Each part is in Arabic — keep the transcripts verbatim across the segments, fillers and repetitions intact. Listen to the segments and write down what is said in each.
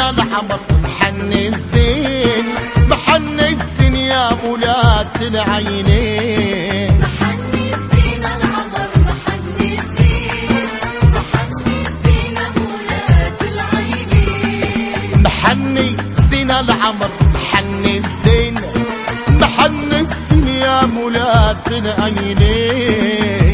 الزين العمر محني الزين محني الزين يا مولاة العينين محني الزين العمر محني الزين محني الزين مولاة العينين محني الزين العمر محني الزين محني الزين يا مولاة العينين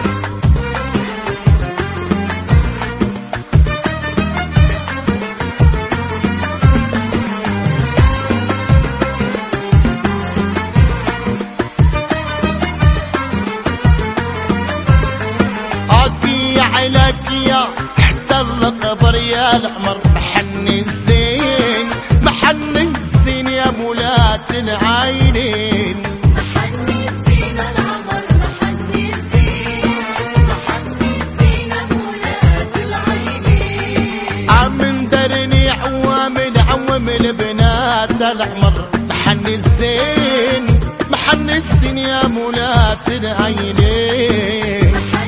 لك يا تحت القبر يا العمر محني الزين محني الزين يا مولاة العينين محني الزين العمر محني الزين محني الزين مولاة العينين عم درني عوامل عوام البنات العمر محني الزين محني الزين يا مولاة العينين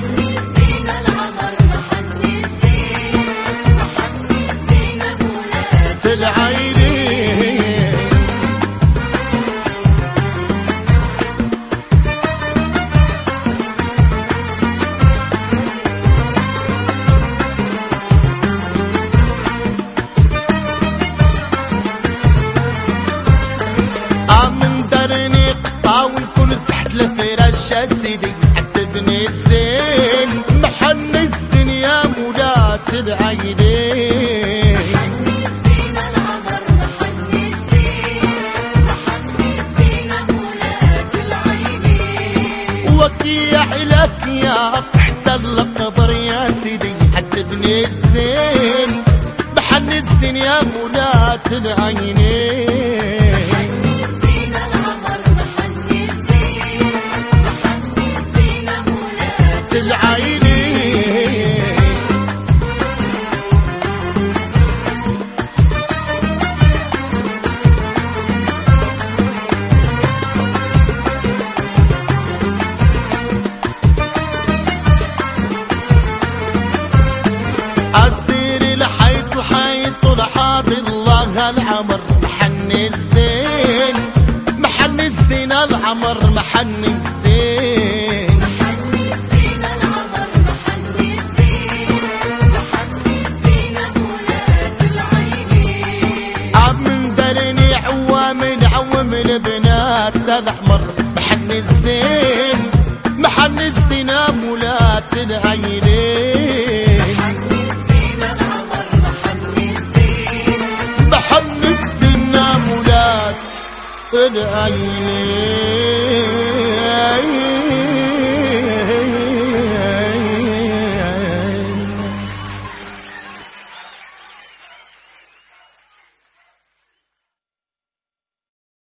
العينين آمن درني قطع ونكون تحت الفراش يا سيدي عددني الزين محني الزين يا مولاة العينين وكيع لك يا تحت القبر يا سيدي عدبني الزين محني الزين يا مولاة العينين محني الزين العمر محني الزين محني الزين مولاة العينين أسير الحيط الحيط والحاض الله العمر محني الزين محني الزين العمر محني الزين محني الزين العمر محني الزين محني الزين مولاة العينين عم درني عوام عوام البنات الأحمر محني الزين محني الزين مولاة العينين محني الزين العمر محني الزين محني الزين مولاة العينين